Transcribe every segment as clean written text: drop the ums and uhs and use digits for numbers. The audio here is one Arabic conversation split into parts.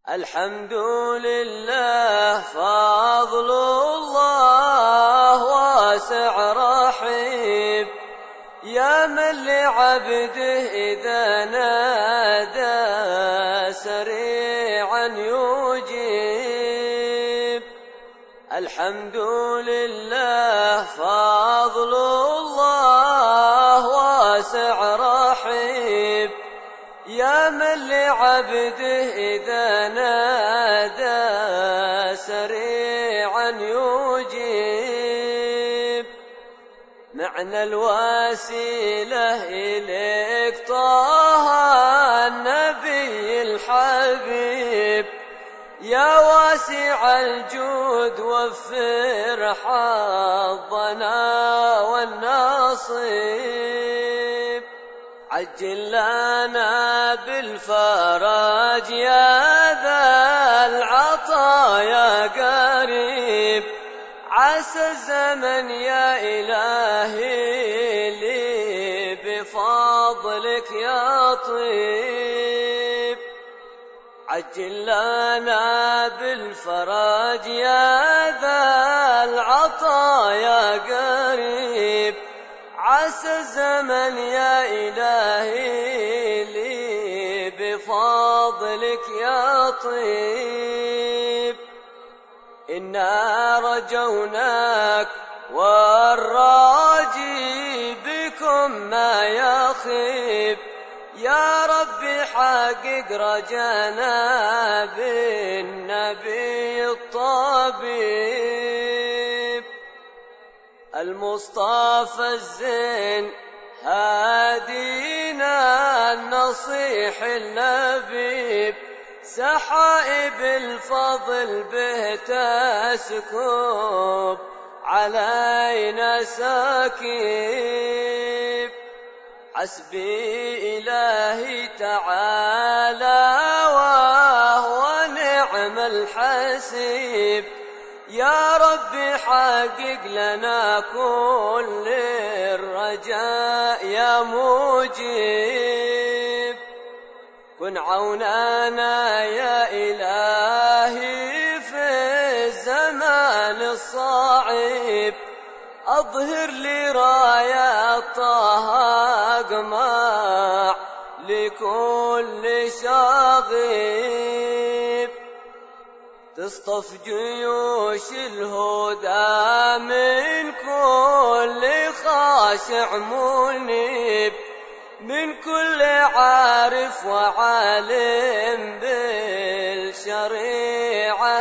الحمد لله فضل الله واسع رحيب، يا من لعبده إذا نادى سريعا يجيب. الحمد لله فضل الله واسع رحيب، يا من لعبده إذا نادى سريعا يجيب. معنى الوسيلة إليك طه النبي الحبيب، يا واسع الجود وفر حظنا والنصيب. عجل لنا بالفرج يا ذا العطايا قريب، عسى الزمن يا إلهي لي بفضلك يا طيب. عجل لنا بالفرج يا ذا العطايا قريب، عسى الزمن يا إلهي لي بفضلك يا طيب. إنا رجوناك والراجي بكم ما يخيب، يا رب حقق رجانا بالنبي الطبيب. المصطفى الزين هادينا النصيح اللبيب، سحائب الفضل به تسكب علينا سكيب. حسبي إلهي تعالى وهو نعم الحسيب، يا رب حقق لنا كل الرجاء يا مجيب. كن عوننا يا إلهي في الزمان الصعيب، أظهر لي راية طه أقمع لكل شغيب. تصطف جيوش الهدى من كل خاشع منيب، من كل عارف وعالم بالشريعة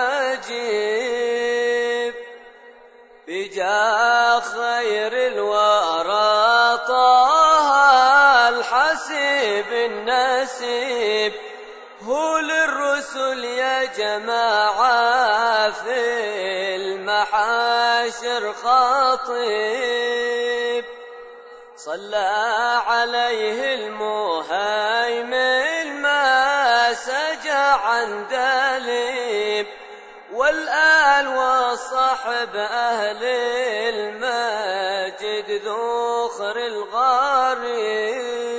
نجيب. بجاه خير الورى طه الحسيب النسيب، هو للرسل يا جماعة في المحاشر خطيب. صلى عليه المهيمن ما سجى عن دليب، والآل والصحب أهل المجد ذخر الغريب.